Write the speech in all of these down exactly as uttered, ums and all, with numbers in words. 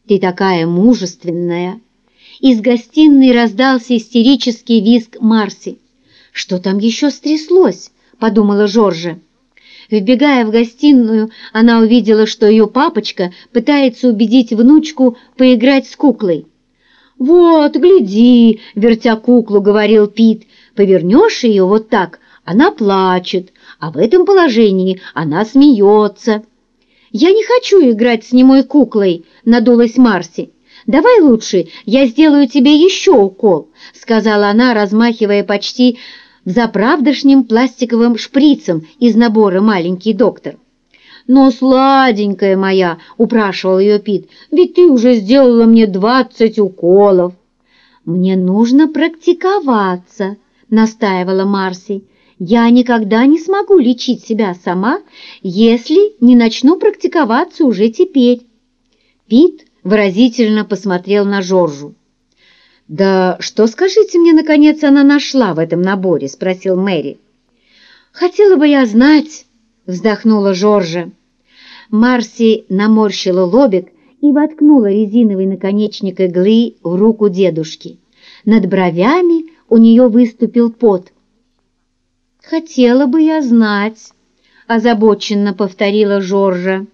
Ты такая мужественная!» Из гостиной раздался истерический визг Марси. «Что там еще стряслось?» – подумала Жоржа. Вбегая в гостиную, она увидела, что ее папочка пытается убедить внучку поиграть с куклой. «Вот, гляди!» – вертя куклу, говорил Пит. «Повернешь ее вот так, она плачет, а в этом положении она смеется». «Я не хочу играть с немой куклой», – надулась Марси. «Давай лучше я сделаю тебе еще укол», — сказала она, размахивая почти взаправдошним пластиковым шприцем из набора «Маленький доктор». «Но, сладенькая моя», — упрашивал ее Пит, — «ведь ты уже сделала мне двадцать уколов». «Мне нужно практиковаться», — настаивала Марси. «Я никогда не смогу лечить себя сама, если не начну практиковаться уже теперь». Пит выразительно посмотрел на Жоржу. «Да что, скажите мне, наконец, она нашла в этом наборе?» — спросил Мэри. «Хотела бы я знать», — вздохнула Жоржа. Марси наморщила лобик и воткнула резиновый наконечник иглы в руку дедушки. Над бровями у нее выступил пот. «Хотела бы я знать», — озабоченно повторила Жоржа.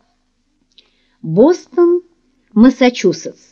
Бостон, Массачусетс.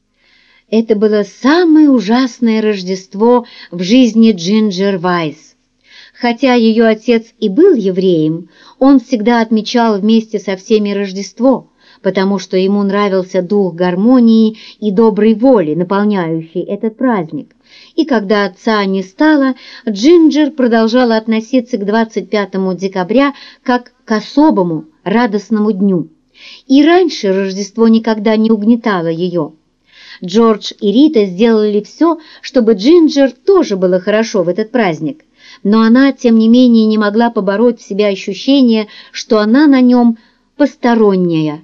Это было самое ужасное Рождество в жизни Джинджер Вайс. Хотя ее отец и был евреем, он всегда отмечал вместе со всеми Рождество, потому что ему нравился дух гармонии и доброй воли, наполняющий этот праздник. И когда отца не стало, Джинджер продолжала относиться к двадцать пятому декабря как к особому радостному дню. И раньше Рождество никогда не угнетало ее. Джордж и Рита сделали все, чтобы Джинджер тоже было хорошо в этот праздник, но она, тем не менее, не могла побороть в себе ощущение, что она на нем посторонняя.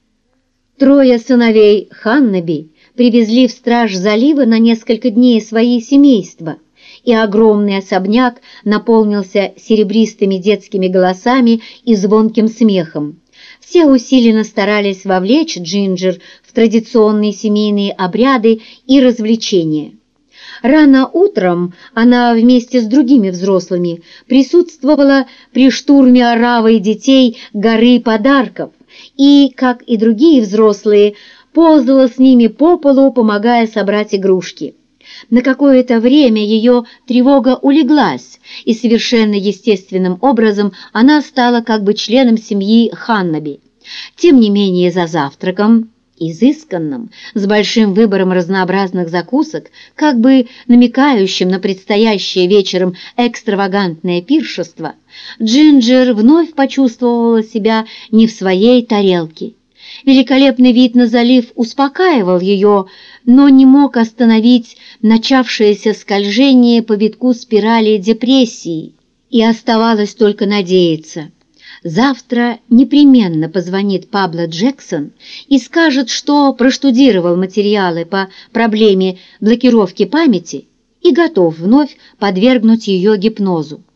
Трое сыновей Ханнаби привезли в Страж залива на несколько дней свои семейства, и огромный особняк наполнился серебристыми детскими голосами и звонким смехом. Все усиленно старались вовлечь Джинджер в традиционные семейные обряды и развлечения. Рано утром она вместе с другими взрослыми присутствовала при штурме оравой детей горы подарков и, как и другие взрослые, ползала с ними по полу, помогая собрать игрушки. На какое-то время ее тревога улеглась, и совершенно естественным образом она стала как бы членом семьи Ханнаби. Тем не менее, за завтраком, изысканным, с большим выбором разнообразных закусок, как бы намекающим на предстоящее вечером экстравагантное пиршество, Джинджер вновь почувствовала себя не в своей тарелке. Великолепный вид на залив успокаивал ее, но не мог остановить начавшееся скольжение по витку спирали депрессии, и оставалось только надеяться. Завтра непременно позвонит Пабло Джексон и скажет, что проштудировал материалы по проблеме блокировки памяти и готов вновь подвергнуть ее гипнозу.